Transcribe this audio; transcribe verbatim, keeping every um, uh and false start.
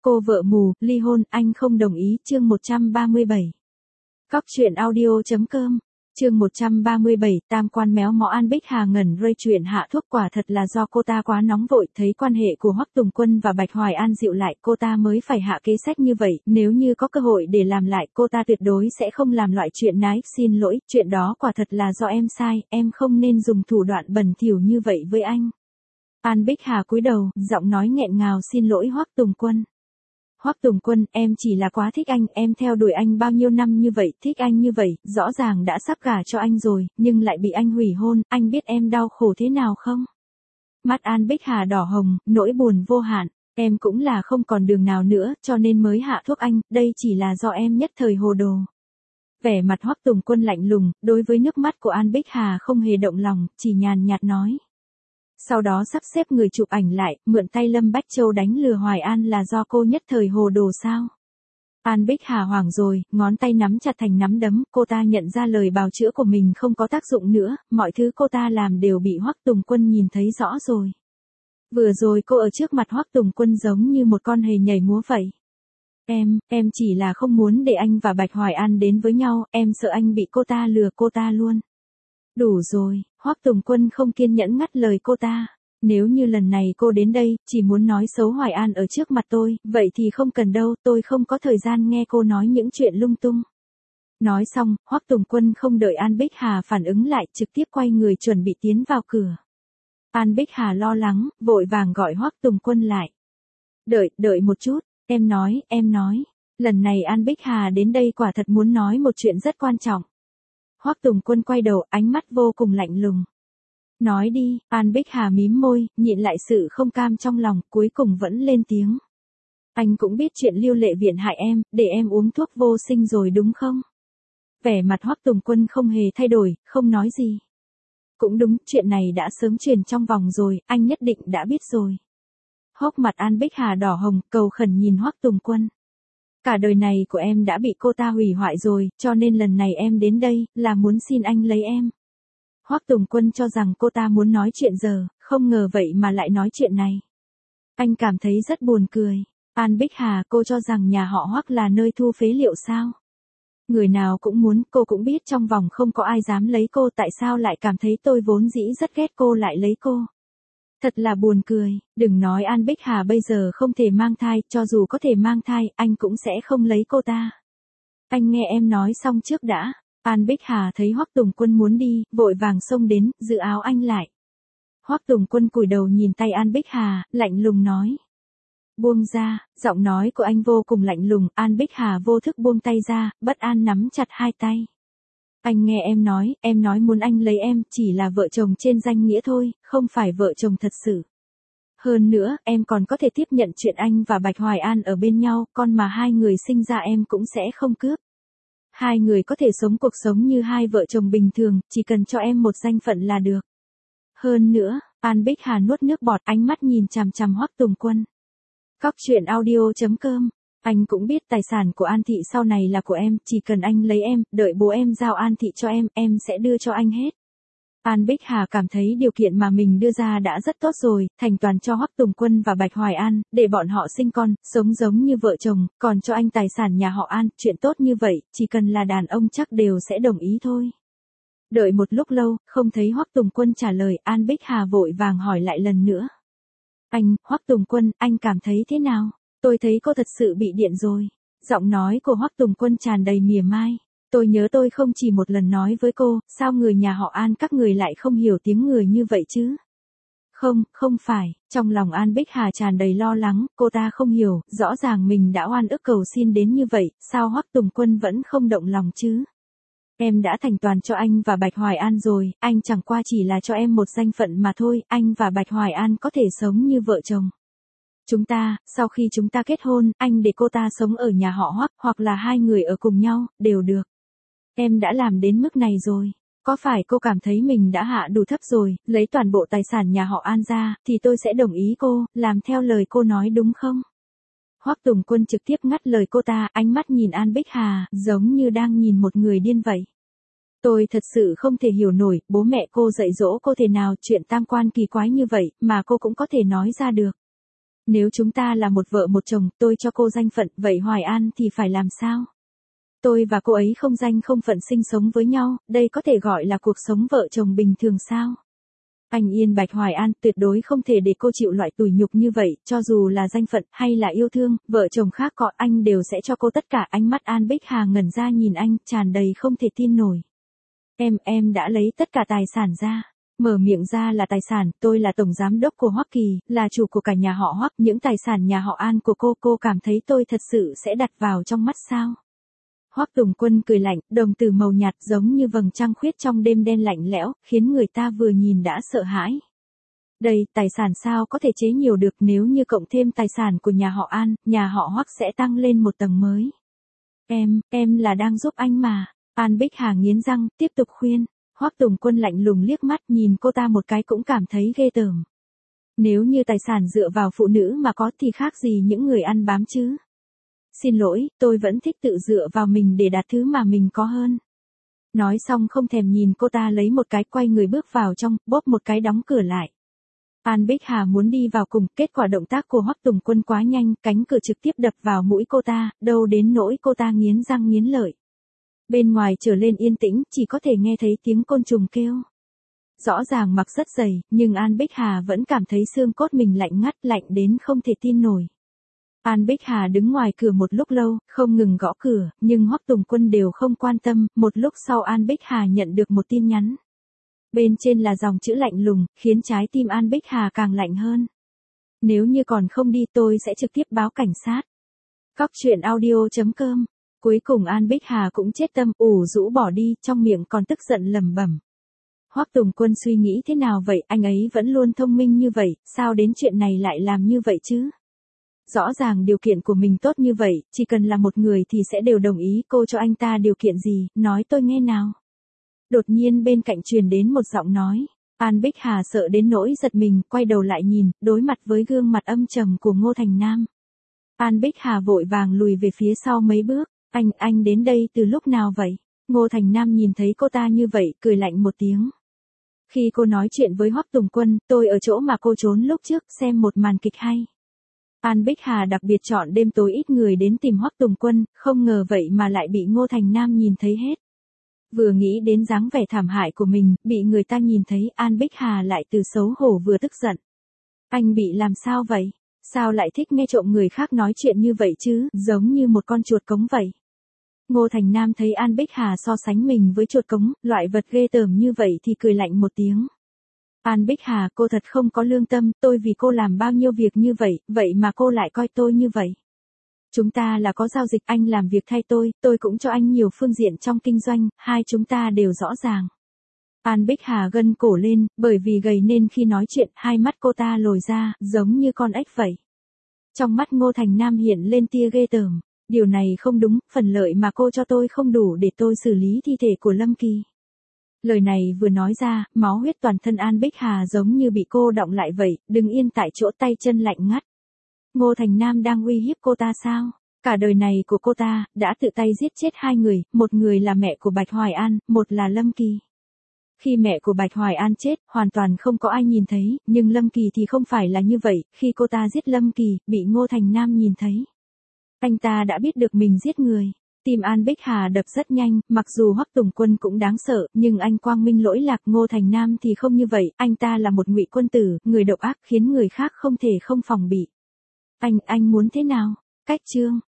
Cô vợ mù, ly hôn, anh không đồng ý, chương một trăm ba mươi bảy. Cóc truyện audio chấm com, chương một trăm ba mươi bảy, tam quan méo mó. An Bích Hà ngẩn rơi, chuyện hạ thuốc quả thật là do cô ta quá nóng vội, thấy quan hệ của Hoắc Tùng Quân và Bạch Hoài An dịu lại, cô ta mới phải hạ kế sách như vậy, nếu như có cơ hội để làm lại, cô ta tuyệt đối sẽ không làm loại chuyện nái, xin lỗi, chuyện đó quả thật là do em sai, em không nên dùng thủ đoạn bẩn thỉu như vậy với anh. An Bích Hà cúi đầu, giọng nói nghẹn ngào, xin lỗi Hoắc Tùng Quân. Hoắc Tùng Quân, em chỉ là quá thích anh, em theo đuổi anh bao nhiêu năm như vậy, thích anh như vậy, rõ ràng đã sắp gả cho anh rồi, nhưng lại bị anh hủy hôn, anh biết em đau khổ thế nào không? Mắt An Bích Hà đỏ hồng, nỗi buồn vô hạn, em cũng là không còn đường nào nữa, cho nên mới hạ thuốc anh, đây chỉ là do em nhất thời hồ đồ. Vẻ mặt Hoắc Tùng Quân lạnh lùng, đối với nước mắt của An Bích Hà không hề động lòng, chỉ nhàn nhạt nói. Sau đó sắp xếp người chụp ảnh lại, mượn tay Lâm Bách Châu đánh lừa Hoài An là do cô nhất thời hồ đồ sao? An Bích Hà hoảng rồi, ngón tay nắm chặt thành nắm đấm, cô ta nhận ra lời bào chữa của mình không có tác dụng nữa, mọi thứ cô ta làm đều bị Hoắc Tùng Quân nhìn thấy rõ rồi. Vừa rồi cô ở trước mặt Hoắc Tùng Quân giống như một con hề nhảy múa vậy. Em, em chỉ là không muốn để anh và Bạch Hoài An đến với nhau, em sợ anh bị cô ta lừa cô ta luôn. Đủ rồi, Hoắc Tùng Quân không kiên nhẫn ngắt lời cô ta. Nếu như lần này cô đến đây, chỉ muốn nói xấu Hoài An ở trước mặt tôi, vậy thì không cần đâu, tôi không có thời gian nghe cô nói những chuyện lung tung. Nói xong, Hoắc Tùng Quân không đợi An Bích Hà phản ứng lại, trực tiếp quay người chuẩn bị tiến vào cửa. An Bích Hà lo lắng, vội vàng gọi Hoắc Tùng Quân lại. Đợi, đợi một chút, em nói, em nói. Lần này An Bích Hà đến đây quả thật muốn nói một chuyện rất quan trọng. Hoắc Tùng Quân quay đầu, ánh mắt vô cùng lạnh lùng. Nói đi, An Bích Hà mím môi, nhịn lại sự không cam trong lòng, cuối cùng vẫn lên tiếng. Anh cũng biết chuyện Lưu Lệ Viện hại em, để em uống thuốc vô sinh rồi đúng không? Vẻ mặt Hoắc Tùng Quân không hề thay đổi, không nói gì. Cũng đúng, chuyện này đã sớm truyền trong vòng rồi, anh nhất định đã biết rồi. Hốc mặt An Bích Hà đỏ hồng, cầu khẩn nhìn Hoắc Tùng Quân. Cả đời này của em đã bị cô ta hủy hoại rồi, cho nên lần này em đến đây, là muốn xin anh lấy em. Hoắc Tùng Quân cho rằng cô ta muốn nói chuyện giờ, không ngờ vậy mà lại nói chuyện này. Anh cảm thấy rất buồn cười. An Bích Hà, cô cho rằng nhà họ Hoắc là nơi thu phế liệu sao? Người nào cũng muốn, cô cũng biết trong vòng không có ai dám lấy cô, tại sao lại cảm thấy tôi vốn dĩ rất ghét cô lại lấy cô? Thật là buồn cười, đừng nói An Bích Hà bây giờ không thể mang thai, cho dù có thể mang thai, anh cũng sẽ không lấy cô ta. Anh nghe em nói xong trước đã. An Bích Hà thấy Hoắc Tùng Quân muốn đi, vội vàng xông đến, giữ áo anh lại. Hoắc Tùng Quân cúi đầu nhìn tay An Bích Hà, lạnh lùng nói. Buông ra, giọng nói của anh vô cùng lạnh lùng, An Bích Hà vô thức buông tay ra, bất an nắm chặt hai tay. Anh nghe em nói, em nói muốn anh lấy em, chỉ là vợ chồng trên danh nghĩa thôi, không phải vợ chồng thật sự. Hơn nữa, em còn có thể tiếp nhận chuyện anh và Bạch Hoài An ở bên nhau, con mà hai người sinh ra em cũng sẽ không cướp. Hai người có thể sống cuộc sống như hai vợ chồng bình thường, chỉ cần cho em một danh phận là được. Hơn nữa, An Bích Hà nuốt nước bọt, ánh mắt nhìn chằm chằm Hoắc Tùng Quân. Cóc truyện audio chấm com, anh cũng biết tài sản của An Thị sau này là của em, chỉ cần anh lấy em, đợi bố em giao An Thị cho em, em sẽ đưa cho anh hết. An Bích Hà cảm thấy điều kiện mà mình đưa ra đã rất tốt rồi, thành toàn cho Hoắc Tùng Quân và Bạch Hoài An, để bọn họ sinh con, sống giống như vợ chồng, còn cho anh tài sản nhà họ An, chuyện tốt như vậy, chỉ cần là đàn ông chắc đều sẽ đồng ý thôi. Đợi một lúc lâu, không thấy Hoắc Tùng Quân trả lời, An Bích Hà vội vàng hỏi lại lần nữa. Anh, Hoắc Tùng Quân, anh cảm thấy thế nào? Tôi thấy cô thật sự bị điện rồi. Giọng nói của Hoắc Tùng Quân tràn đầy mỉa mai. Tôi nhớ tôi không chỉ một lần nói với cô, sao người nhà họ An các người lại không hiểu tiếng người như vậy chứ? Không, không phải, trong lòng An Bích Hà tràn đầy lo lắng, cô ta không hiểu, rõ ràng mình đã oan ức cầu xin đến như vậy, sao Hoắc Tùng Quân vẫn không động lòng chứ? Em đã thành toàn cho anh và Bạch Hoài An rồi, anh chẳng qua chỉ là cho em một danh phận mà thôi, anh và Bạch Hoài An có thể sống như vợ chồng. Chúng ta, sau khi chúng ta kết hôn, anh để cô ta sống ở nhà họ Hoắc, hoặc là hai người ở cùng nhau, đều được. Em đã làm đến mức này rồi. Có phải cô cảm thấy mình đã hạ đủ thấp rồi, lấy toàn bộ tài sản nhà họ An ra, thì tôi sẽ đồng ý cô, làm theo lời cô nói đúng không? Hoắc Tùng Quân trực tiếp ngắt lời cô ta, ánh mắt nhìn An Bích Hà, giống như đang nhìn một người điên vậy. Tôi thật sự không thể hiểu nổi, bố mẹ cô dạy dỗ cô thế nào chuyện tam quan kỳ quái như vậy, mà cô cũng có thể nói ra được. Nếu chúng ta là một vợ một chồng, tôi cho cô danh phận, vậy Hoài An thì phải làm sao? Tôi và cô ấy không danh không phận sinh sống với nhau, đây có thể gọi là cuộc sống vợ chồng bình thường sao? Anh yên Bạch Hoài An, tuyệt đối không thể để cô chịu loại tủi nhục như vậy, cho dù là danh phận hay là yêu thương, vợ chồng khác có anh đều sẽ cho cô tất cả. Ánh mắt An Bích Hà ngẩn ra nhìn anh, tràn đầy không thể tin nổi. Em, em đã lấy tất cả tài sản ra. Mở miệng ra là tài sản, tôi là tổng giám đốc của Hoắc Kỳ, là chủ của cả nhà họ Hoắc, những tài sản nhà họ An của cô, cô cảm thấy tôi thật sự sẽ đặt vào trong mắt sao? Hoắc Tùng Quân cười lạnh, đồng tử màu nhạt giống như vầng trăng khuyết trong đêm đen lạnh lẽo, khiến người ta vừa nhìn đã sợ hãi. Đây, tài sản sao có thể chế nhiều được, nếu như cộng thêm tài sản của nhà họ An, nhà họ Hoắc sẽ tăng lên một tầng mới. Em, em là đang giúp anh mà. An Bích Hà nghiến răng, tiếp tục khuyên. Hoắc Tùng Quân lạnh lùng liếc mắt nhìn cô ta một cái cũng cảm thấy ghê tởm. Nếu như tài sản dựa vào phụ nữ mà có thì khác gì những người ăn bám chứ. Xin lỗi, tôi vẫn thích tự dựa vào mình để đạt thứ mà mình có hơn. Nói xong không thèm nhìn cô ta lấy một cái quay người bước vào trong, bóp một cái đóng cửa lại. An Bích Hà muốn đi vào cùng, kết quả động tác của Hoắc Tùng Quân quá nhanh, cánh cửa trực tiếp đập vào mũi cô ta, đâu đến nỗi cô ta nghiến răng nghiến lợi. Bên ngoài trở lên yên tĩnh, chỉ có thể nghe thấy tiếng côn trùng kêu. Rõ ràng mặc rất dày, nhưng An Bích Hà vẫn cảm thấy xương cốt mình lạnh ngắt, lạnh đến không thể tin nổi. An Bích Hà đứng ngoài cửa một lúc lâu, không ngừng gõ cửa, nhưng Hoắc Tùng Quân đều không quan tâm. Một lúc sau An Bích Hà nhận được một tin nhắn. Bên trên là dòng chữ lạnh lùng, khiến trái tim An Bích Hà càng lạnh hơn. Nếu như còn không đi tôi sẽ trực tiếp báo cảnh sát. Cóc truyện audio chấm com. Cuối cùng An Bích Hà cũng chết tâm, ủ rũ bỏ đi, trong miệng còn tức giận lẩm bẩm. Hoắc Tùng Quân suy nghĩ thế nào vậy, anh ấy vẫn luôn thông minh như vậy, sao đến chuyện này lại làm như vậy chứ? Rõ ràng điều kiện của mình tốt như vậy, chỉ cần là một người thì sẽ đều đồng ý, cô cho anh ta điều kiện gì, nói tôi nghe nào. Đột nhiên bên cạnh truyền đến một giọng nói, An Bích Hà sợ đến nỗi giật mình, quay đầu lại nhìn, đối mặt với gương mặt âm trầm của Ngô Thành Nam. An Bích Hà vội vàng lùi về phía sau mấy bước, anh, anh đến đây từ lúc nào vậy? Ngô Thành Nam nhìn thấy cô ta như vậy, cười lạnh một tiếng. Khi cô nói chuyện với Hoắc Tùng Quân, tôi ở chỗ mà cô trốn lúc trước, xem một màn kịch hay. An Bích Hà đặc biệt chọn đêm tối ít người đến tìm Hoắc Tùng Quân, không ngờ vậy mà lại bị Ngô Thành Nam nhìn thấy hết. Vừa nghĩ đến dáng vẻ thảm hại của mình, bị người ta nhìn thấy, An Bích Hà lại từ xấu hổ vừa tức giận. Anh bị làm sao vậy? Sao lại thích nghe trộm người khác nói chuyện như vậy chứ, giống như một con chuột cống vậy. Ngô Thành Nam thấy An Bích Hà so sánh mình với chuột cống, loại vật ghê tởm như vậy thì cười lạnh một tiếng. An Bích Hà, cô thật không có lương tâm, tôi vì cô làm bao nhiêu việc như vậy, vậy mà cô lại coi tôi như vậy. Chúng ta là có giao dịch, anh làm việc thay tôi, tôi cũng cho anh nhiều phương diện trong kinh doanh, hai chúng ta đều rõ ràng. An Bích Hà gân cổ lên, bởi vì gầy nên khi nói chuyện, hai mắt cô ta lồi ra, giống như con ếch vậy. Trong mắt Ngô Thành Nam hiện lên tia ghê tởm, điều này không đúng, phần lợi mà cô cho tôi không đủ để tôi xử lý thi thể của Lâm Kỳ. Lời này vừa nói ra, máu huyết toàn thân An Bích Hà giống như bị cô đọng lại vậy, đứng yên tại chỗ, tay chân lạnh ngắt. Ngô Thành Nam đang uy hiếp cô ta sao? Cả đời này của cô ta, đã tự tay giết chết hai người, một người là mẹ của Bạch Hoài An, một là Lâm Kỳ. Khi mẹ của Bạch Hoài An chết, hoàn toàn không có ai nhìn thấy, nhưng Lâm Kỳ thì không phải là như vậy, khi cô ta giết Lâm Kỳ, bị Ngô Thành Nam nhìn thấy. Anh ta đã biết được mình giết người. Tim An Bích Hà đập rất nhanh, mặc dù Hoắc Tùng Quân cũng đáng sợ, nhưng anh quang minh lỗi lạc. Ngô Thành Nam thì không như vậy, anh ta là một ngụy quân tử, người độc ác khiến người khác không thể không phòng bị. Anh, anh muốn thế nào? Cách chương.